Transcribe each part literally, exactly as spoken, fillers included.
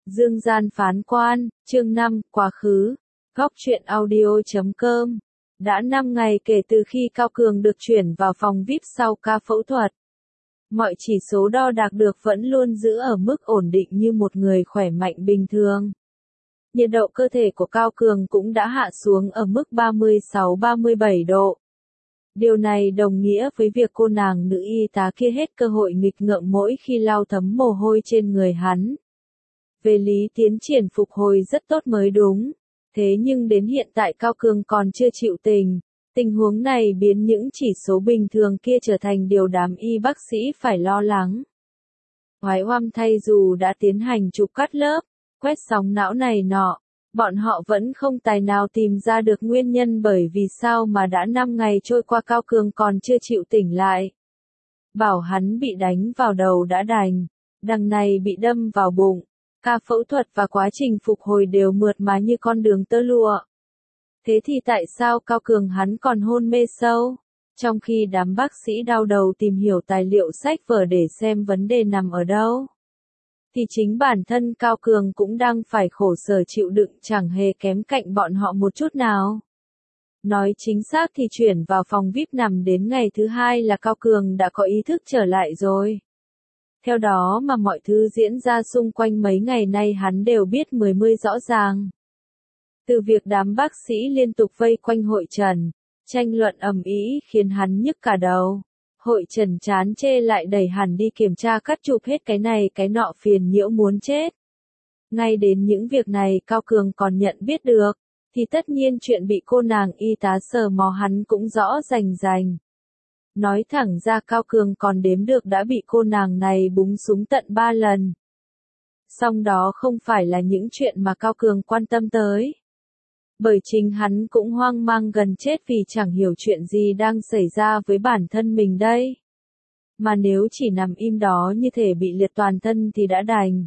Dương gian phán quan, chương năm, quá khứ. Góc truyện audio chấm com. Đã năm ngày kể từ khi Cao Cường được chuyển vào phòng vi ai pi sau ca phẫu thuật. Mọi chỉ số đo đạc được vẫn luôn giữ ở mức ổn định như một người khỏe mạnh bình thường. Nhiệt độ cơ thể của Cao Cường cũng đã hạ xuống ở mức ba mươi sáu ba mươi bảy độ. Điều này đồng nghĩa với việc cô nàng nữ y tá kia hết cơ hội nghịch ngợm mỗi khi lau thấm mồ hôi trên người hắn. Về lý tiến triển phục hồi rất tốt mới đúng. Thế nhưng đến hiện tại Cao Cường còn chưa chịu tình. Tình huống này biến những chỉ số bình thường kia trở thành điều đám y bác sĩ phải lo lắng. Oái oăm thay, dù đã tiến hành chụp cắt lớp, quét sóng não này nọ, bọn họ vẫn không tài nào tìm ra được nguyên nhân bởi vì sao mà đã năm ngày trôi qua Cao Cường còn chưa chịu tỉnh lại. Bảo hắn bị đánh vào đầu đã đành, đằng này bị đâm vào bụng. Ca phẫu thuật và quá trình phục hồi đều mượt mà như con đường tơ lụa. Thế thì tại sao Cao Cường hắn còn hôn mê sâu? Trong khi đám bác sĩ đau đầu tìm hiểu tài liệu sách vở để xem vấn đề nằm ở đâu, thì chính bản thân Cao Cường cũng đang phải khổ sở chịu đựng, chẳng hề kém cạnh bọn họ một chút nào. Nói chính xác thì chuyển vào phòng vi ai pi nằm đến ngày thứ hai là Cao Cường đã có ý thức trở lại rồi. Theo đó mà mọi thứ diễn ra xung quanh mấy ngày nay hắn đều biết mười mươi rõ ràng. Từ việc đám bác sĩ liên tục vây quanh hội trần, tranh luận ầm ĩ khiến hắn nhức cả đầu. Hội trần chán chê lại đẩy hắn đi kiểm tra cắt chụp hết cái này cái nọ phiền nhiễu muốn chết. Ngay đến những việc này Cao Cường còn nhận biết được, thì tất nhiên chuyện bị cô nàng y tá sờ mò hắn cũng rõ rành rành. Nói thẳng ra Cao Cường còn đếm được đã bị cô nàng này búng súng tận ba lần. Song đó không phải là những chuyện mà Cao Cường quan tâm tới. Bởi chính hắn cũng hoang mang gần chết vì chẳng hiểu chuyện gì đang xảy ra với bản thân mình đây. Mà nếu chỉ nằm im đó như thể bị liệt toàn thân thì đã đành.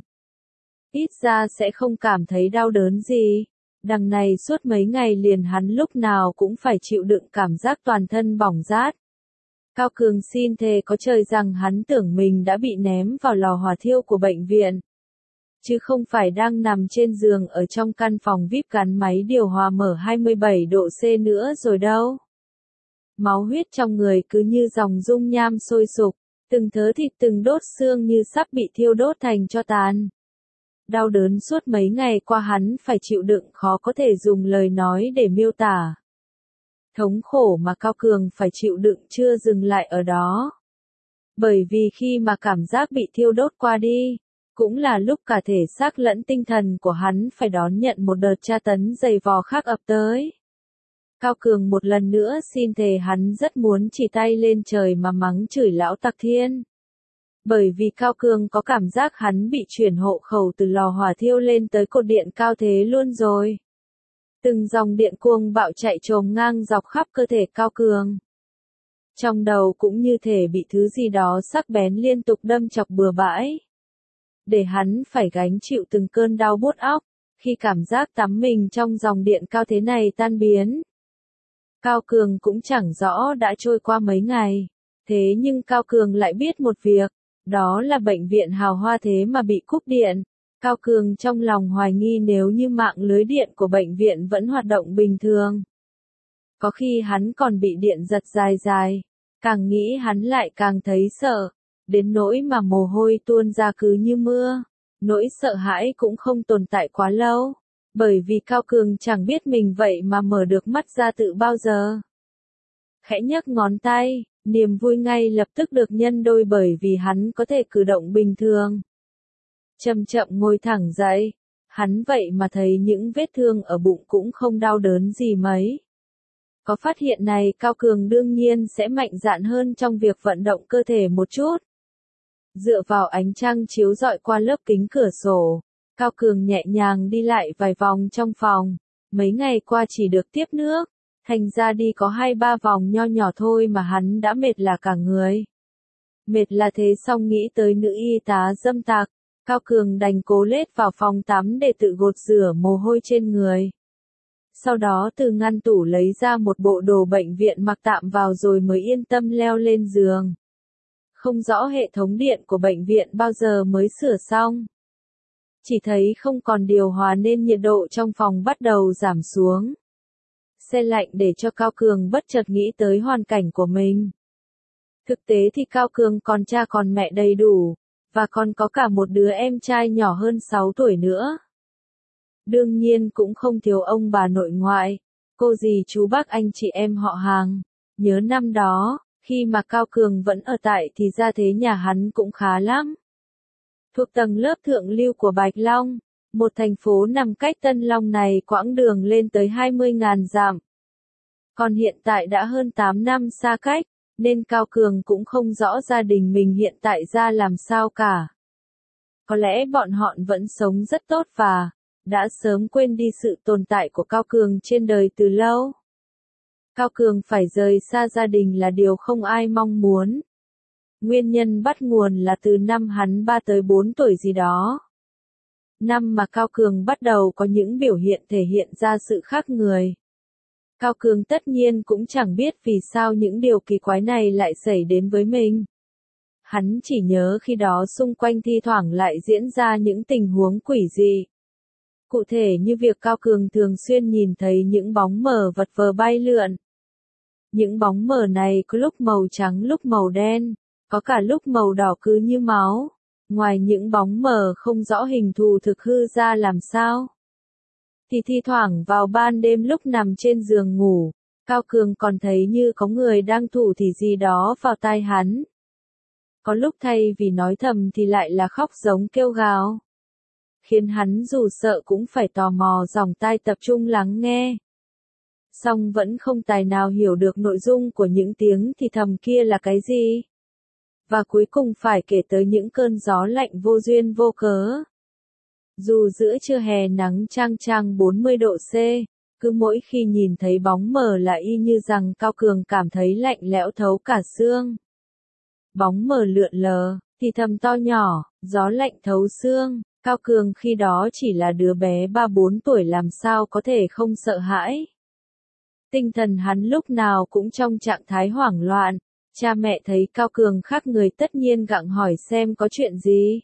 Ít ra sẽ không cảm thấy đau đớn gì. Đằng này suốt mấy ngày liền hắn lúc nào cũng phải chịu đựng cảm giác toàn thân bỏng rát. Cao Cường xin thề có trời rằng hắn tưởng mình đã bị ném vào lò hỏa thiêu của bệnh viện. Chứ không phải đang nằm trên giường ở trong căn phòng vi ai pi gắn máy điều hòa mở hai mươi bảy độ C nữa rồi đâu. Máu huyết trong người cứ như dòng dung nham sôi sục, từng thớ thịt từng đốt xương như sắp bị thiêu đốt thành tro tàn. Đau đớn suốt mấy ngày qua hắn phải chịu đựng khó có thể dùng lời nói để miêu tả. Thống khổ mà Cao Cường phải chịu đựng chưa dừng lại ở đó. Bởi vì khi mà cảm giác bị thiêu đốt qua đi, cũng là lúc cả thể xác lẫn tinh thần của hắn phải đón nhận một đợt tra tấn dày vò khác ập tới. Cao Cường một lần nữa xin thề hắn rất muốn chỉ tay lên trời mà mắng chửi lão Tặc Thiên. Bởi vì Cao Cường có cảm giác hắn bị chuyển hộ khẩu từ lò hỏa thiêu lên tới cột điện cao thế luôn rồi. Từng dòng điện cuồng bạo chạy trồm ngang dọc khắp cơ thể Cao Cường. Trong đầu cũng như thể bị thứ gì đó sắc bén liên tục đâm chọc bừa bãi. Để hắn phải gánh chịu từng cơn đau buốt óc, khi cảm giác tắm mình trong dòng điện cao thế này tan biến. Cao Cường cũng chẳng rõ đã trôi qua mấy ngày. Thế nhưng Cao Cường lại biết một việc, đó là bệnh viện hào hoa thế mà bị cúp điện. Cao Cường trong lòng hoài nghi nếu như mạng lưới điện của bệnh viện vẫn hoạt động bình thường. Có khi hắn còn bị điện giật dài dài, càng nghĩ hắn lại càng thấy sợ, đến nỗi mà mồ hôi tuôn ra cứ như mưa. Nỗi sợ hãi cũng không tồn tại quá lâu, bởi vì Cao Cường chẳng biết mình vậy mà mở được mắt ra tự bao giờ. Khẽ nhấc ngón tay, niềm vui ngay lập tức được nhân đôi bởi vì hắn có thể cử động bình thường. Chậm chậm ngồi thẳng dậy, hắn vậy mà thấy những vết thương ở bụng cũng không đau đớn gì mấy. Có phát hiện này Cao Cường đương nhiên sẽ mạnh dạn hơn trong việc vận động cơ thể một chút. Dựa vào ánh trăng chiếu rọi qua lớp kính cửa sổ, Cao Cường nhẹ nhàng đi lại vài vòng trong phòng. Mấy ngày qua chỉ được tiếp nước, thành ra đi có hai ba vòng nho nhỏ thôi mà hắn đã mệt là cả người. Mệt là thế xong nghĩ tới nữ y tá dâm tặc, Cao Cường đành cố lết vào phòng tắm để tự gột rửa mồ hôi trên người. Sau đó từ ngăn tủ lấy ra một bộ đồ bệnh viện mặc tạm vào rồi mới yên tâm leo lên giường. Không rõ hệ thống điện của bệnh viện bao giờ mới sửa xong. Chỉ thấy không còn điều hòa nên nhiệt độ trong phòng bắt đầu giảm xuống. Se lạnh để cho Cao Cường bất chợt nghĩ tới hoàn cảnh của mình. Thực tế thì Cao Cường còn cha còn mẹ đầy đủ, và còn có cả một đứa em trai nhỏ hơn sáu tuổi nữa. Đương nhiên cũng không thiếu ông bà nội ngoại, cô dì chú bác anh chị em họ hàng. Nhớ năm đó, khi mà Cao Cường vẫn ở tại thì gia thế nhà hắn cũng khá lắm. Thuộc tầng lớp thượng lưu của Bạch Long, một thành phố nằm cách Tân Long này quãng đường lên tới hai mươi nghìn dặm. Còn hiện tại đã hơn tám năm xa cách, nên Cao Cường cũng không rõ gia đình mình hiện tại ra làm sao cả. Có lẽ bọn họ vẫn sống rất tốt và đã sớm quên đi sự tồn tại của Cao Cường trên đời từ lâu. Cao Cường phải rời xa gia đình là điều không ai mong muốn. Nguyên nhân bắt nguồn là từ năm hắn ba tới bốn tuổi gì đó. Năm mà Cao Cường bắt đầu có những biểu hiện thể hiện ra sự khác người. Cao Cường tất nhiên cũng chẳng biết vì sao những điều kỳ quái này lại xảy đến với mình. Hắn chỉ nhớ khi đó xung quanh thi thoảng lại diễn ra những tình huống quỷ dị. Cụ thể như việc Cao Cường thường xuyên nhìn thấy những bóng mờ vật vờ bay lượn. Những bóng mờ này có lúc màu trắng lúc màu đen, có cả lúc màu đỏ cứ như máu. Ngoài những bóng mờ không rõ hình thù thực hư ra làm sao, thì thi thoảng vào ban đêm lúc nằm trên giường ngủ, Cao Cường còn thấy như có người đang thủ thì gì đó vào tai hắn. Có lúc thay vì nói thầm thì lại là khóc giống kêu gào. Khiến hắn dù sợ cũng phải tò mò dòng tai tập trung lắng nghe. Song vẫn không tài nào hiểu được nội dung của những tiếng thì thầm kia là cái gì. Và cuối cùng phải kể tới những cơn gió lạnh vô duyên vô cớ. Dù giữa trưa hè nắng chang chang bốn mươi độ C, cứ mỗi khi nhìn thấy bóng mờ là y như rằng Cao Cường cảm thấy lạnh lẽo thấu cả xương. Bóng mờ lượn lờ, thì thầm to nhỏ, gió lạnh thấu xương. Cao Cường khi đó chỉ là đứa bé ba bốn tuổi làm sao có thể không sợ hãi. Tinh thần hắn lúc nào cũng trong trạng thái hoảng loạn. Cha mẹ thấy Cao Cường khác người tất nhiên gặng hỏi xem có chuyện gì.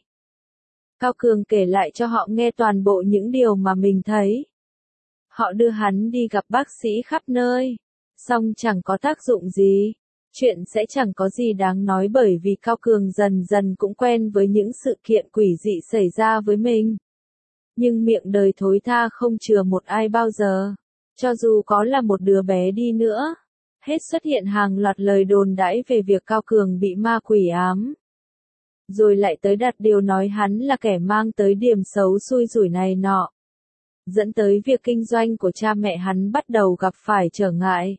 Cao Cường kể lại cho họ nghe toàn bộ những điều mà mình thấy. Họ đưa hắn đi gặp bác sĩ khắp nơi, song chẳng có tác dụng gì. Chuyện sẽ chẳng có gì đáng nói bởi vì Cao Cường dần dần cũng quen với những sự kiện quỷ dị xảy ra với mình. Nhưng miệng đời thối tha không chừa một ai bao giờ, cho dù có là một đứa bé đi nữa. Hết xuất hiện hàng loạt lời đồn đãi về việc Cao Cường bị ma quỷ ám. Rồi lại tới đặt điều nói hắn là kẻ mang tới điểm xấu xui rủi này nọ. Dẫn tới việc kinh doanh của cha mẹ hắn bắt đầu gặp phải trở ngại.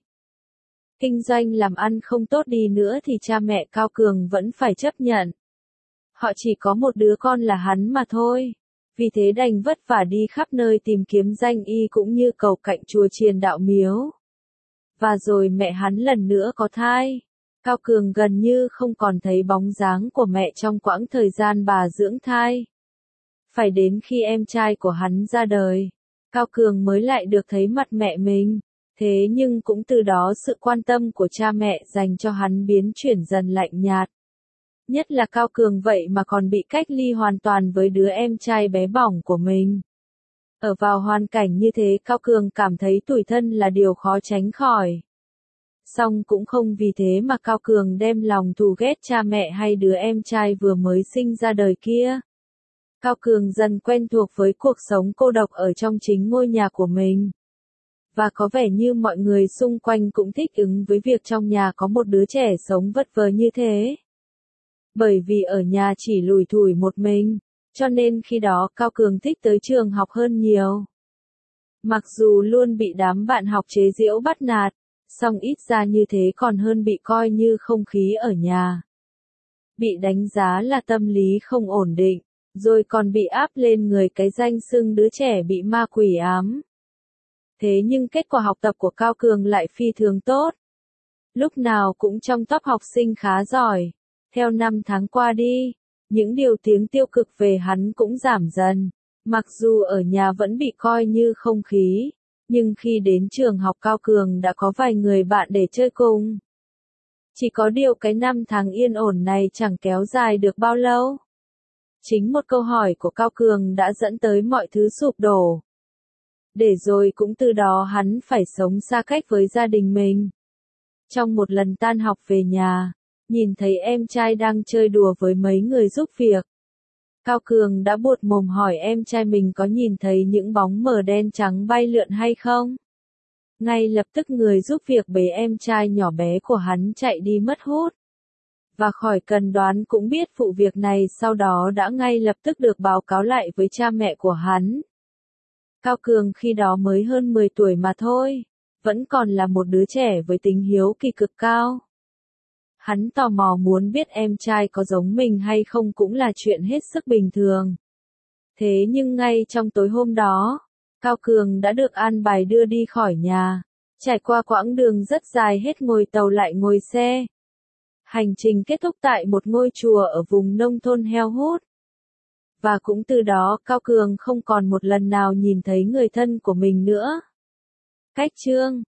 Kinh doanh làm ăn không tốt đi nữa thì cha mẹ Cao Cường vẫn phải chấp nhận. Họ chỉ có một đứa con là hắn mà thôi. Vì thế đành vất vả đi khắp nơi tìm kiếm danh y cũng như cầu cạnh chùa chiền đạo miếu. Và rồi mẹ hắn lần nữa có thai. Cao Cường gần như không còn thấy bóng dáng của mẹ trong quãng thời gian bà dưỡng thai. Phải đến khi em trai của hắn ra đời, Cao Cường mới lại được thấy mặt mẹ mình. Thế nhưng cũng từ đó sự quan tâm của cha mẹ dành cho hắn biến chuyển dần lạnh nhạt. Nhất là Cao Cường vậy mà còn bị cách ly hoàn toàn với đứa em trai bé bỏng của mình. Ở vào hoàn cảnh như thế Cao Cường cảm thấy tủi thân là điều khó tránh khỏi. Song cũng không vì thế mà Cao Cường đem lòng thù ghét cha mẹ hay đứa em trai vừa mới sinh ra đời kia. Cao Cường dần quen thuộc với cuộc sống cô độc ở trong chính ngôi nhà của mình. Và có vẻ như mọi người xung quanh cũng thích ứng với việc trong nhà có một đứa trẻ sống vất vờ như thế. Bởi vì ở nhà chỉ lủi thủi một mình, cho nên khi đó Cao Cường thích tới trường học hơn nhiều. Mặc dù luôn bị đám bạn học chế giễu bắt nạt, song ít ra như thế còn hơn bị coi như không khí ở nhà. Bị đánh giá là tâm lý không ổn định, rồi còn bị áp lên người cái danh xưng đứa trẻ bị ma quỷ ám. Thế nhưng kết quả học tập của Cao Cường lại phi thường tốt. Lúc nào cũng trong top học sinh khá giỏi. Theo năm tháng qua đi, những điều tiếng tiêu cực về hắn cũng giảm dần. Mặc dù ở nhà vẫn bị coi như không khí, nhưng khi đến trường học Cao Cường đã có vài người bạn để chơi cùng. Chỉ có điều cái năm tháng yên ổn này chẳng kéo dài được bao lâu. Chính một câu hỏi của Cao Cường đã dẫn tới mọi thứ sụp đổ. Để rồi cũng từ đó hắn phải sống xa cách với gia đình mình. Trong một lần tan học về nhà, nhìn thấy em trai đang chơi đùa với mấy người giúp việc. Cao Cường đã buột mồm hỏi em trai mình có nhìn thấy những bóng mờ đen trắng bay lượn hay không. Ngay lập tức người giúp việc bế em trai nhỏ bé của hắn chạy đi mất hút. Và khỏi cần đoán cũng biết vụ việc này sau đó đã ngay lập tức được báo cáo lại với cha mẹ của hắn. Cao Cường khi đó mới hơn mười tuổi mà thôi, vẫn còn là một đứa trẻ với tính hiếu kỳ cực cao. Hắn tò mò muốn biết em trai có giống mình hay không cũng là chuyện hết sức bình thường. Thế nhưng ngay trong tối hôm đó, Cao Cường đã được an bài đưa đi khỏi nhà, trải qua quãng đường rất dài hết ngồi tàu lại ngồi xe. Hành trình kết thúc tại một ngôi chùa ở vùng nông thôn heo hút. Và cũng từ đó Cao Cường không còn một lần nào nhìn thấy người thân của mình nữa. Cách chương